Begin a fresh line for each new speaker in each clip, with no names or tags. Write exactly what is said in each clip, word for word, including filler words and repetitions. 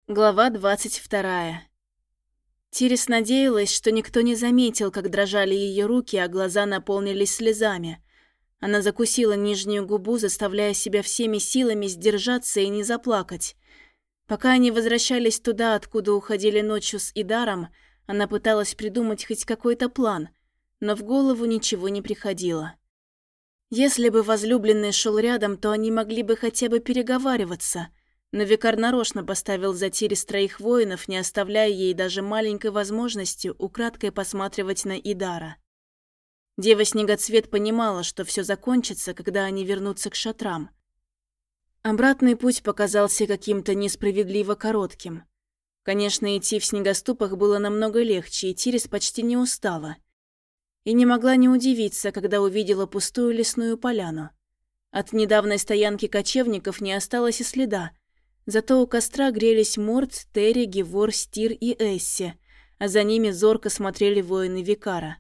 Глава двадцать вторая. Тирис надеялась, что никто не заметил, как дрожали ее руки, а глаза наполнились слезами. Она закусила нижнюю губу, заставляя себя всеми силами сдержаться и не заплакать. Пока они возвращались туда, откуда уходили ночью с Идаром, она пыталась придумать хоть какой-то план, но в голову ничего не приходило. Если бы возлюбленный шел рядом, то они могли бы хотя бы переговариваться, но викар нарочно поставил за Тирис троих воинов, не оставляя ей даже маленькой возможности украдкой посматривать на Идара. Дева Снегоцвет понимала, что все закончится, когда они вернутся к шатрам. Обратный путь показался каким-то несправедливо коротким. Конечно, идти в снегоступах было намного легче, и Тирис почти не устала. И не могла не удивиться, когда увидела пустую лесную поляну. От недавней стоянки кочевников не осталось и следа. Зато у костра грелись Морт, Терри, Гевор, Стир и Эсси, а за ними зорко смотрели воины Викара.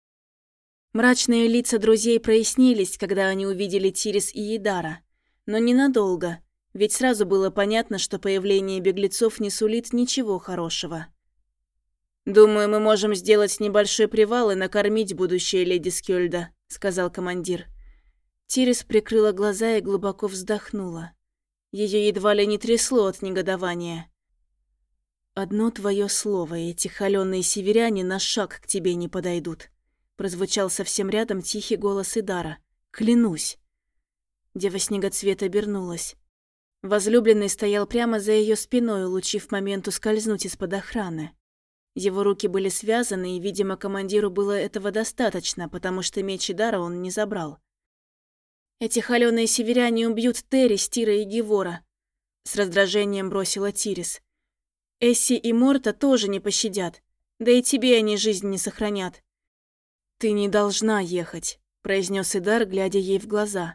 Мрачные лица друзей прояснились, когда они увидели Тирис и Идара. Но ненадолго, ведь сразу было понятно, что появление беглецов не сулит ничего хорошего. «Думаю, мы можем сделать небольшой привал и накормить будущее леди Скёльда», — сказал командир. Тирис прикрыла глаза и глубоко вздохнула. Ее едва ли не трясло от негодования. «Одно твое слово, и эти холёные северяне на шаг к тебе не подойдут», — прозвучал совсем рядом тихий голос Идара. «Клянусь». Дева Снегоцвет обернулась. Возлюбленный стоял прямо за ее спиной, улучив момент ускользнуть из-под охраны. Его руки были связаны, и, видимо, командиру было этого достаточно, потому что меч Идара он не забрал. «Эти холёные северяне убьют Терри, Стира и Гевора», — с раздражением бросила Тирис. «Эсси и Морта тоже не пощадят, да и тебе они жизнь не сохранят». «Ты не должна ехать», — произнес Идар, глядя ей в глаза.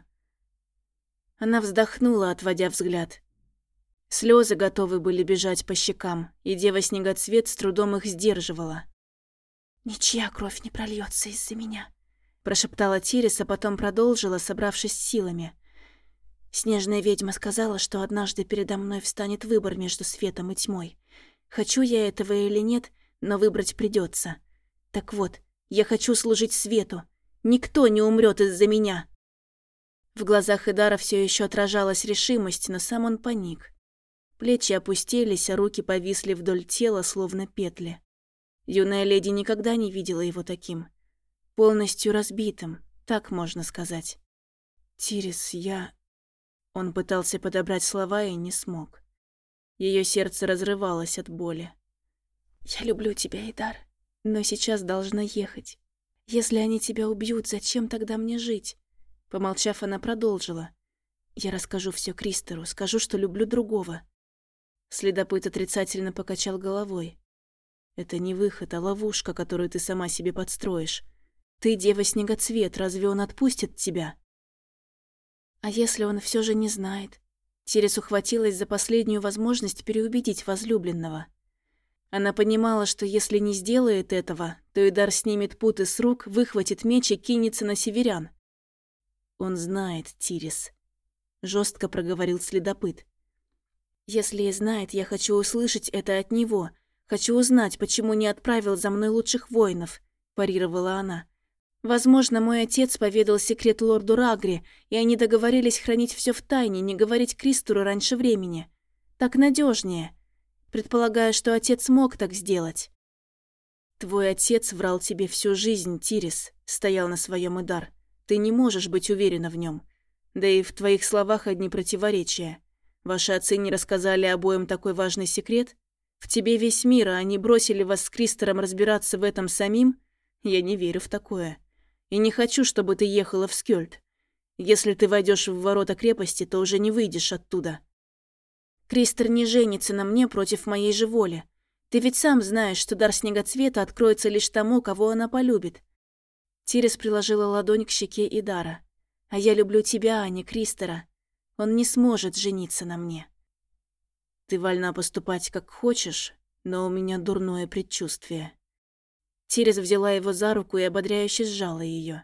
Она вздохнула, отводя взгляд. Слезы готовы были бежать по щекам, и Дева Снегоцвет с трудом их сдерживала. «Ничья кровь не прольется из-за меня», — прошептала Тирис, а потом продолжила, собравшись силами. «Снежная ведьма сказала, что однажды передо мной встанет выбор между светом и тьмой. Хочу я этого или нет, но выбрать придется. Так вот, я хочу служить свету. Никто не умрет из-за меня». В глазах Идара все еще отражалась решимость, но сам он паник. Плечи опустились, а руки повисли вдоль тела, словно петли. Юная леди никогда не видела его таким. Полностью разбитым, так можно сказать. «Тирис, я...» Он пытался подобрать слова и не смог. Ее сердце разрывалось от боли. «Я люблю тебя, Идар, но сейчас должна ехать. Если они тебя убьют, зачем тогда мне жить?» Помолчав, она продолжила. «Я расскажу все Кристору, скажу, что люблю другого». Следопыт отрицательно покачал головой. «Это не выход, а ловушка, которую ты сама себе подстроишь. Ты, Дева Снегоцвет, разве он отпустит тебя?» «А если он все же не знает?» Тирис ухватилась за последнюю возможность переубедить возлюбленного. Она понимала, что если не сделает этого, то Идар снимет путы с рук, выхватит меч и кинется на северян. «Он знает, Тирис», — жестко проговорил следопыт. «Если и знает, я хочу услышать это от него. Хочу узнать, почему не отправил за мной лучших воинов», – парировала она. «Возможно, мой отец поведал секрет лорду Рагри, и они договорились хранить все в тайне, не говорить Кристору раньше времени. Так надежнее. Предполагаю, что отец мог так сделать». «Твой отец врал тебе всю жизнь, Тирис», – стоял на своем Идар. «Ты не можешь быть уверена в нем. Да и в твоих словах одни противоречия. Ваши отцы не рассказали обоим такой важный секрет? В тебе весь мир, а они бросили вас с Кристором разбираться в этом самим? Я не верю в такое. И не хочу, чтобы ты ехала в Скёльд. Если ты войдешь в ворота крепости, то уже не выйдешь оттуда. Кристор не женится на мне против моей же воли. Ты ведь сам знаешь, что дар Снегоцвета откроется лишь тому, кого она полюбит». Тирис приложила ладонь к щеке Идара. «А я люблю тебя, а не Кристора. Он не сможет жениться на мне». «Ты вольна поступать как хочешь, но у меня дурное предчувствие». Тирис взяла его за руку и ободряюще сжала ее.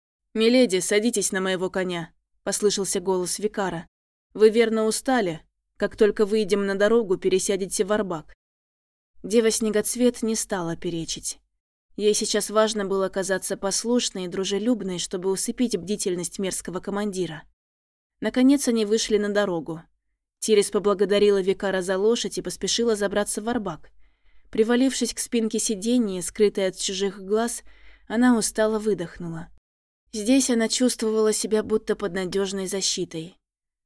«Миледи, садитесь на моего коня», — послышался голос викара. «Вы верно устали? Как только выйдем на дорогу, пересядете в Арбак». Дева-снегоцвет не стала перечить. Ей сейчас важно было казаться послушной и дружелюбной, чтобы усыпить бдительность мерзкого командира. Наконец они вышли на дорогу. Тирис поблагодарила викара за лошадь и поспешила забраться в Арбак. Привалившись к спинке сиденья, скрытой от чужих глаз, она устало выдохнула. Здесь она чувствовала себя будто под надежной защитой.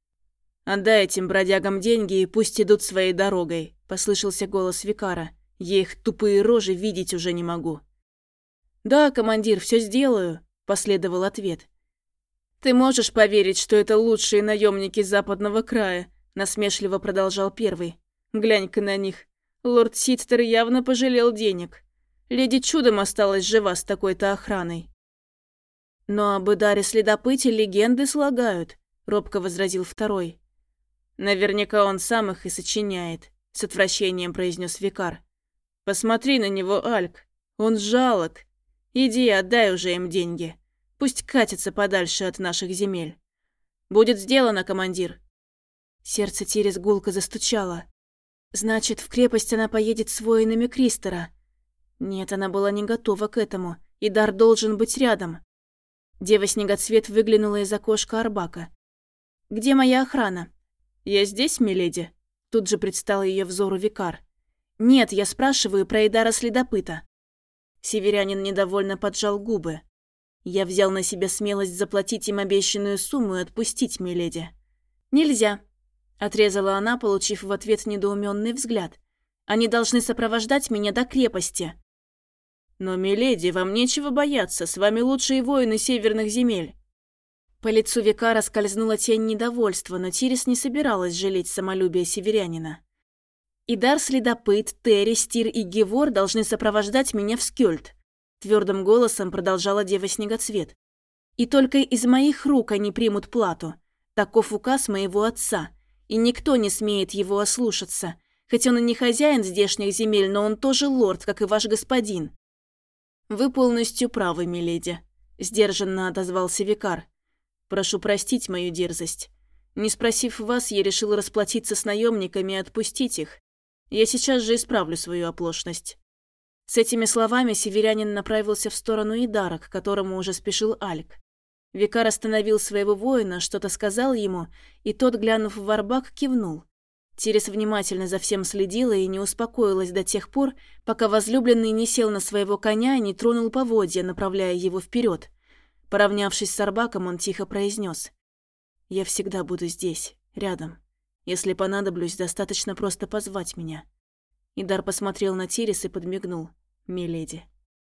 «Отдай этим бродягам деньги и пусть идут своей дорогой», — послышался голос викара. «Я их тупые рожи видеть уже не могу». «Да, командир, все сделаю», — последовал ответ. «Ты можешь поверить, что это лучшие наемники западного края?» — насмешливо продолжал первый. «Глянь-ка на них. Лорд Ситтер явно пожалел денег. Леди чудом осталась жива с такой-то охраной». «Но об Идаре-следопыте легенды слагают», — робко возразил второй. «Наверняка он сам их и сочиняет», — с отвращением произнес викар. «Посмотри на него, Альк. Он жалок. Иди, отдай уже им деньги. Пусть катятся подальше от наших земель». «Будет сделано, командир». Сердце Тирис гулко застучало. Значит, в крепость она поедет с воинами Кристера. Нет, она была не готова к этому. Идар должен быть рядом. Дева-снегоцвет выглянула из окошка Арбака. «Где моя охрана?» «Я здесь, миледи?» Тут же предстал ее взору викар. «Нет, я спрашиваю про Идара-следопыта». Северянин недовольно поджал губы. «Я взял на себя смелость заплатить им обещанную сумму и отпустить, миледи». «Нельзя», — отрезала она, получив в ответ недоуменный взгляд. «Они должны сопровождать меня до крепости». «Но, миледи, вам нечего бояться, с вами лучшие воины северных земель». По лицу викара скользнула тень недовольства, но Тирис не собиралась жалеть самолюбие северянина. «Идар-следопыт, Терри, Стир и Гевор должны сопровождать меня в Скёльд», — твердым голосом продолжала Дева-снегоцвет. «И только из моих рук они примут плату. Таков указ моего отца, и никто не смеет его ослушаться. Хоть он и не хозяин здешних земель, но он тоже лорд, как и ваш господин». «Вы полностью правы, миледи», — сдержанно отозвался викар. «Прошу простить мою дерзость. Не спросив вас, я решил расплатиться с наемниками и отпустить их. Я сейчас же исправлю свою оплошность». С этими словами северянин направился в сторону Идара, к которому уже спешил Альк. Викар остановил своего воина, что-то сказал ему, и тот, глянув в Арбак, кивнул. Тирис внимательно за всем следила и не успокоилась до тех пор, пока возлюбленный не сел на своего коня и не тронул поводья, направляя его вперед. Поравнявшись с Арбаком, он тихо произнес: «Я всегда буду здесь, рядом. Если понадоблюсь, достаточно просто позвать меня». Идар посмотрел на Тирис и подмигнул: «Миледи».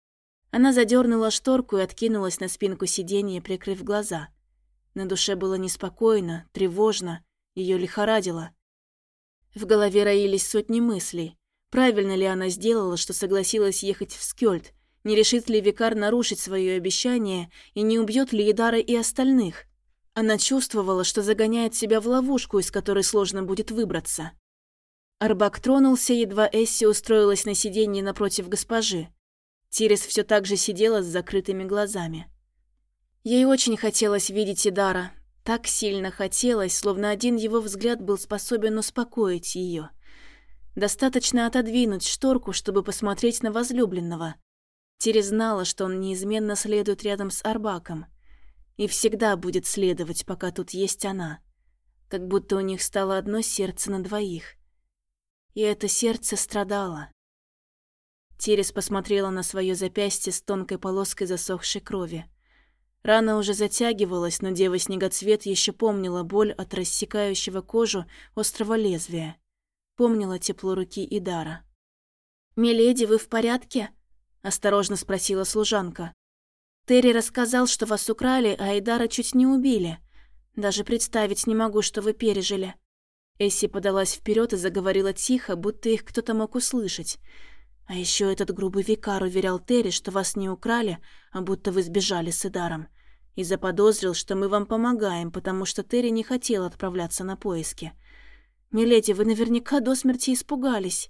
Она задернула шторку и откинулась на спинку сиденья, прикрыв глаза. На душе было неспокойно, тревожно, ее лихорадило. В голове роились сотни мыслей. Правильно ли она сделала, что согласилась ехать в Скёльд? Не решит ли викар нарушить свое обещание и не убьет ли Идара и остальных? Она чувствовала, что загоняет себя в ловушку, из которой сложно будет выбраться. Арбак тронулся, едва Эсси устроилась на сиденье напротив госпожи. Тирис все так же сидела с закрытыми глазами. Ей очень хотелось видеть Идара. Так сильно хотелось, словно один его взгляд был способен успокоить ее. Достаточно отодвинуть шторку, чтобы посмотреть на возлюбленного. Тирис знала, что он неизменно следует рядом с Арбаком. И всегда будет следовать, пока тут есть она. Как будто у них стало одно сердце на двоих. И это сердце страдало. Тирис посмотрела на свое запястье с тонкой полоской засохшей крови. Рана уже затягивалась, но Дева-снегоцвет еще помнила боль от рассекающего кожу острого лезвия. Помнила тепло руки Идара. «Миледи, вы в порядке?» – осторожно спросила служанка. «Терри рассказал, что вас украли, а Идара чуть не убили. Даже представить не могу, что вы пережили». Эсси подалась вперед и заговорила тихо, будто их кто-то мог услышать. «А еще этот грубый викар уверял Терри, что вас не украли, а будто вы сбежали с Идаром. И заподозрил, что мы вам помогаем, потому что Терри не хотел отправляться на поиски. Миледи, вы наверняка до смерти испугались».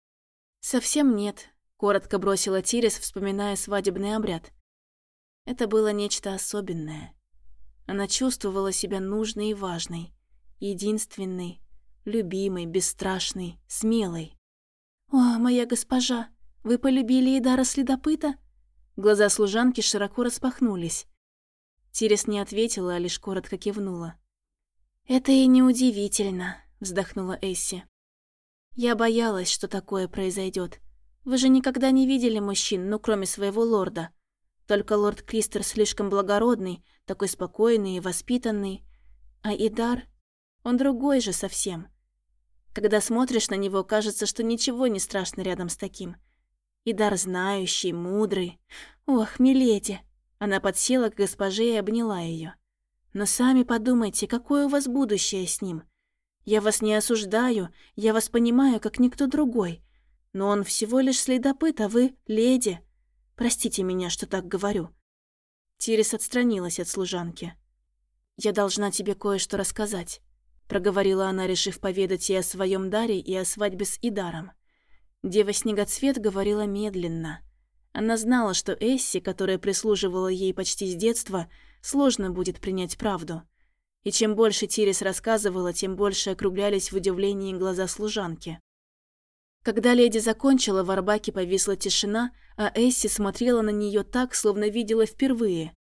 «Совсем нет», — коротко бросила Тирис, вспоминая свадебный обряд. Это было нечто особенное. Она чувствовала себя нужной и важной, единственной, Любимый, бесстрашный, смелый. «О, моя госпожа, вы полюбили Идара Следопыта?» Глаза служанки широко распахнулись. Тирис не ответила, а лишь коротко кивнула. «Это и неудивительно», — вздохнула Эсси. «Я боялась, что такое произойдет. Вы же никогда не видели мужчин, ну, кроме своего лорда. Только лорд Кристер слишком благородный, такой спокойный и воспитанный. А Идар, он другой же совсем. Когда смотришь на него, кажется, что ничего не страшно рядом с таким. Идар знающий, мудрый. Ох, миледи!» Она подсела к госпоже и обняла ее. «Но сами подумайте, какое у вас будущее с ним. Я вас не осуждаю, я вас понимаю, как никто другой. Но он всего лишь следопыт, а вы — леди. Простите меня, что так говорю». Тирис отстранилась от служанки. «Я должна тебе кое-что рассказать», — проговорила она, решив поведать и о своем даре, и о свадьбе с Идаром. Дева Снегоцвет говорила медленно. Она знала, что Эсси, которая прислуживала ей почти с детства, сложно будет принять правду. И чем больше Тирис рассказывала, тем больше округлялись в удивлении глаза служанки. Когда леди закончила, в Арбаке повисла тишина, а Эсси смотрела на нее так, словно видела впервые.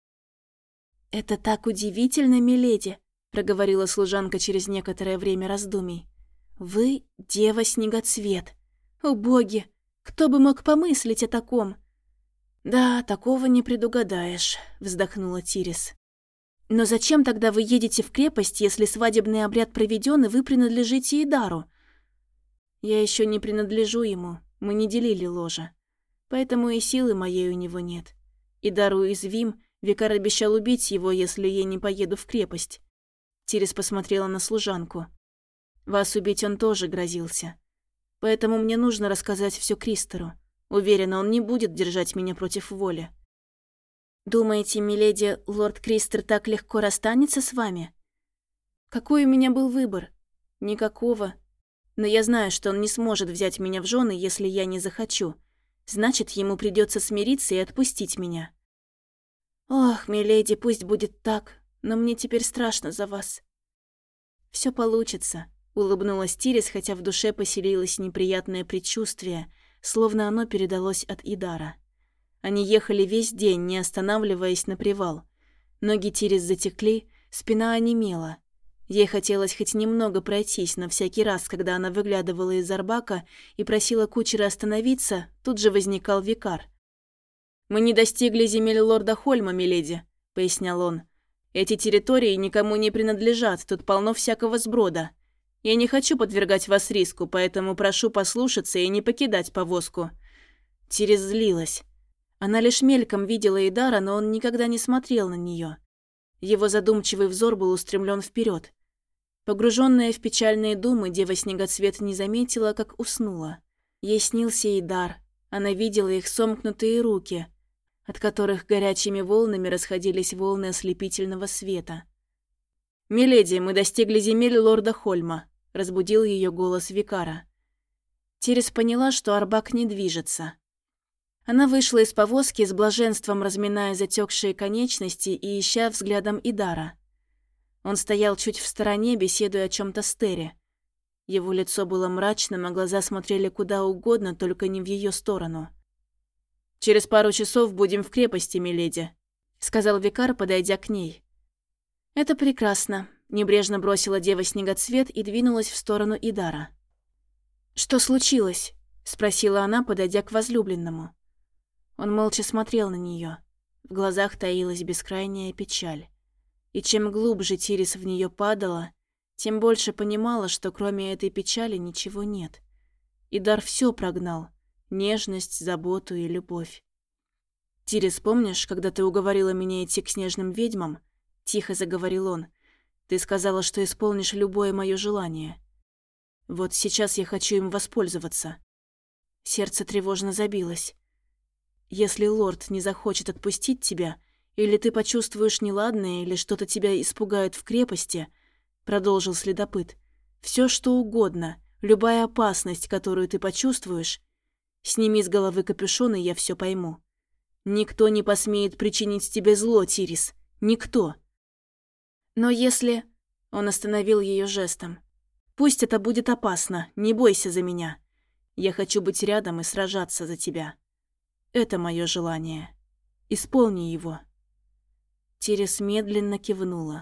«Это так удивительно, миледи», — проговорила служанка через некоторое время раздумий. «Вы — Дева Снегоцвет. О боги, кто бы мог помыслить о таком?» «Да, такого не предугадаешь», — вздохнула Тирис. «Но зачем тогда вы едете в крепость, если свадебный обряд проведен, и вы принадлежите Идару?» «Я еще не принадлежу ему, мы не делили ложа. Поэтому и силы моей у него нет. Идар уязвим, викар обещал убить его, если я не поеду в крепость». Тирис посмотрела на служанку. «Вас убить он тоже грозился. Поэтому мне нужно рассказать все Кристеру. Уверена, он не будет держать меня против воли». «Думаете, миледи, лорд Кристер так легко расстанется с вами?» «Какой у меня был выбор? Никакого. Но я знаю, что он не сможет взять меня в жены, если я не захочу. Значит, ему придется смириться и отпустить меня». «Ох, миледи, пусть будет так, но мне теперь страшно за вас». «Все получится», — улыбнулась Тирис, хотя в душе поселилось неприятное предчувствие, словно оно передалось от Идара. Они ехали весь день, не останавливаясь на привал. Ноги Тирис затекли, спина онемела. Ей хотелось хоть немного пройтись, но всякий раз, когда она выглядывала из Арбака и просила кучера остановиться, тут же возникал викар. «Мы не достигли земель лорда Хольма, миледи», — пояснял он. «Эти территории никому не принадлежат, тут полно всякого сброда. Я не хочу подвергать вас риску, поэтому прошу послушаться и не покидать повозку». Тирис злилась. Она лишь мельком видела Идара, но он никогда не смотрел на нее. Его задумчивый взор был устремлен вперед. Погруженная в печальные думы, Дева Снегоцвет не заметила, как уснула. Ей снился Идар. Она видела их сомкнутые руки, от которых горячими волнами расходились волны ослепительного света. «Миледи, мы достигли земель лорда Хольма», — разбудил ее голос викара. Тирис поняла, что Арбак не движется. Она вышла из повозки с блаженством, разминая затекшие конечности и ища взглядом Идара. Он стоял чуть в стороне, беседуя о чем-то с Терри. Его лицо было мрачным, а глаза смотрели куда угодно, только не в ее сторону. «Через пару часов будем в крепости, миледи», — сказал викар, подойдя к ней. «Это прекрасно», — небрежно бросила Дева Снегоцвет и двинулась в сторону Идара. «Что случилось?» — спросила она, подойдя к возлюбленному. Он молча смотрел на нее. В глазах таилась бескрайняя печаль. И чем глубже Тирис в нее падала, тем больше понимала, что кроме этой печали ничего нет. Идар все прогнал — нежность, заботу и любовь. «Тирис, помнишь, когда ты уговорила меня идти к снежным ведьмам?» — тихо заговорил он. «Ты сказала, что исполнишь любое мое желание. Вот сейчас я хочу им воспользоваться». Сердце тревожно забилось. «Если лорд не захочет отпустить тебя, или ты почувствуешь неладное, или что-то тебя испугает в крепости», — продолжил следопыт, — «все что угодно, любая опасность, которую ты почувствуешь, сними с головы капюшон, и я все пойму. Никто не посмеет причинить тебе зло, Тирис, никто». «Но если...» — он остановил ее жестом. Пусть это будет опасно, не бойся за меня. Я хочу быть рядом и сражаться за тебя. Это мое желание. Исполни его». Тирис медленно кивнула.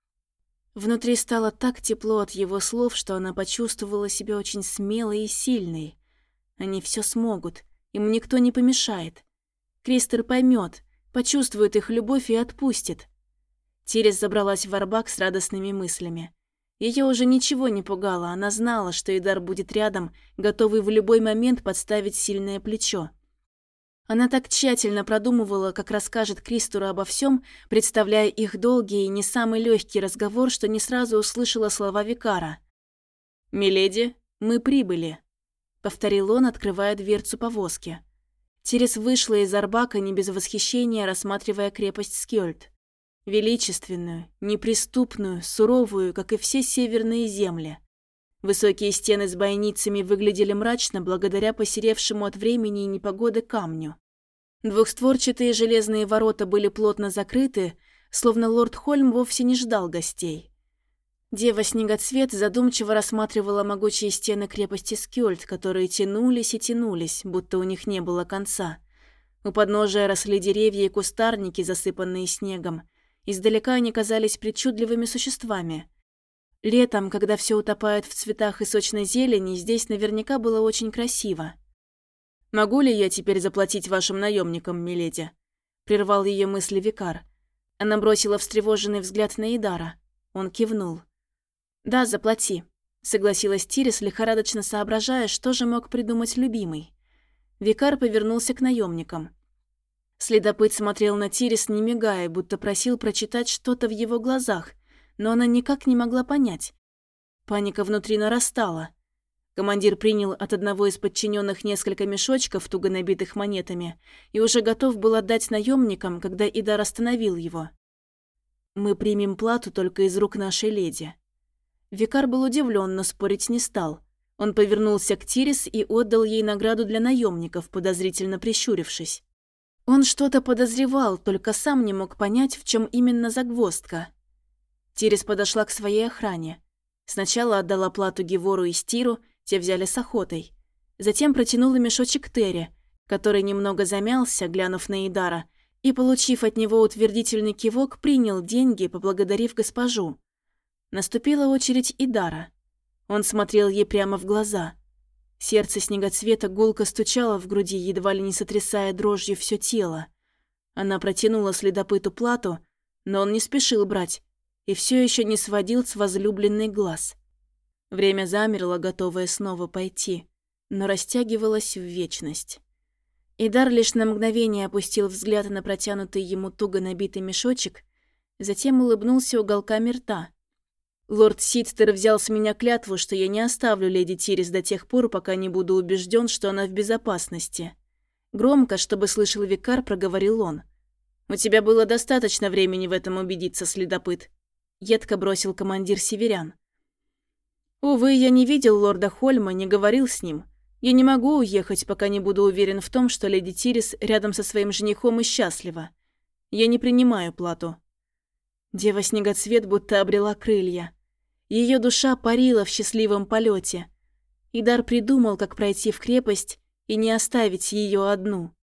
Внутри стало так тепло от его слов, что она почувствовала себя очень смелой и сильной. Они все смогут, им никто не помешает. Кристер поймет, почувствует их любовь и отпустит. Тирис забралась в арбак с радостными мыслями. Ее уже ничего не пугало, она знала, что Идар будет рядом, готовый в любой момент подставить сильное плечо. Она так тщательно продумывала, как расскажет Кристеру обо всем, представляя их долгий и не самый легкий разговор, что не сразу услышала слова викара. «Миледи, мы прибыли», — повторил он, открывая дверцу повозки. Тирис вышла из арбака не без восхищения, рассматривая крепость Скёльд. Величественную, неприступную, суровую, как и все северные земли. Высокие стены с бойницами выглядели мрачно благодаря посеревшему от времени и непогоды камню. Двухстворчатые железные ворота были плотно закрыты, словно лорд Хольм вовсе не ждал гостей. Дева Снегоцвет задумчиво рассматривала могучие стены крепости Скёльд, которые тянулись и тянулись, будто у них не было конца. У подножия росли деревья и кустарники, засыпанные снегом. Издалека они казались причудливыми существами. Летом, когда все утопает в цветах и сочной зелени, здесь наверняка было очень красиво. «Могу ли я теперь заплатить вашим наемникам, миледи?» – прервал ее мысли викар. Она бросила встревоженный взгляд на Идара. Он кивнул. «Да, заплати», – согласилась Тирис, лихорадочно соображая, что же мог придумать любимый. Викар повернулся к наемникам. Следопыт смотрел на Тирис, не мигая, будто просил прочитать что-то в его глазах, но она никак не могла понять. Паника внутри нарастала. Командир принял от одного из подчиненных несколько мешочков, туго набитых монетами, и уже готов был отдать наемникам, когда Идар остановил его. «Мы примем плату только из рук нашей леди». Викар был удивлен, но спорить не стал. Он повернулся к Тирис и отдал ей награду для наемников, подозрительно прищурившись. Он что-то подозревал, только сам не мог понять, в чем именно загвоздка. Тирис подошла к своей охране. Сначала отдала плату Гевору и Стиру, те взяли с охотой. Затем протянула мешочек Терри, который немного замялся, глянув на Идара, и, получив от него утвердительный кивок, принял деньги, поблагодарив госпожу. Наступила очередь Идара. Он смотрел ей прямо в глаза. Сердце Снегоцвета гулко стучало в груди, едва ли не сотрясая дрожью все тело. Она протянула следопыту плату, но он не спешил брать и все еще не сводил с возлюбленной глаз. Время замерло, готовое снова пойти, но растягивалось в вечность. Идар лишь на мгновение опустил взгляд на протянутый ему туго набитый мешочек, затем улыбнулся уголками рта. «Лорд Сидстер взял с меня клятву, что я не оставлю леди Тирис до тех пор, пока не буду убежден, что она в безопасности». Громко, чтобы слышал викар, проговорил он. «У тебя было достаточно времени в этом убедиться, следопыт», — едко бросил командир северян. «Увы, я не видел лорда Хольма, не говорил с ним. Я не могу уехать, пока не буду уверен в том, что леди Тирис рядом со своим женихом и счастлива. Я не принимаю плату». Дева Снегоцвет будто обрела крылья. Ее душа парила в счастливом полете. Идар придумал, как пройти в крепость и не оставить ее одну.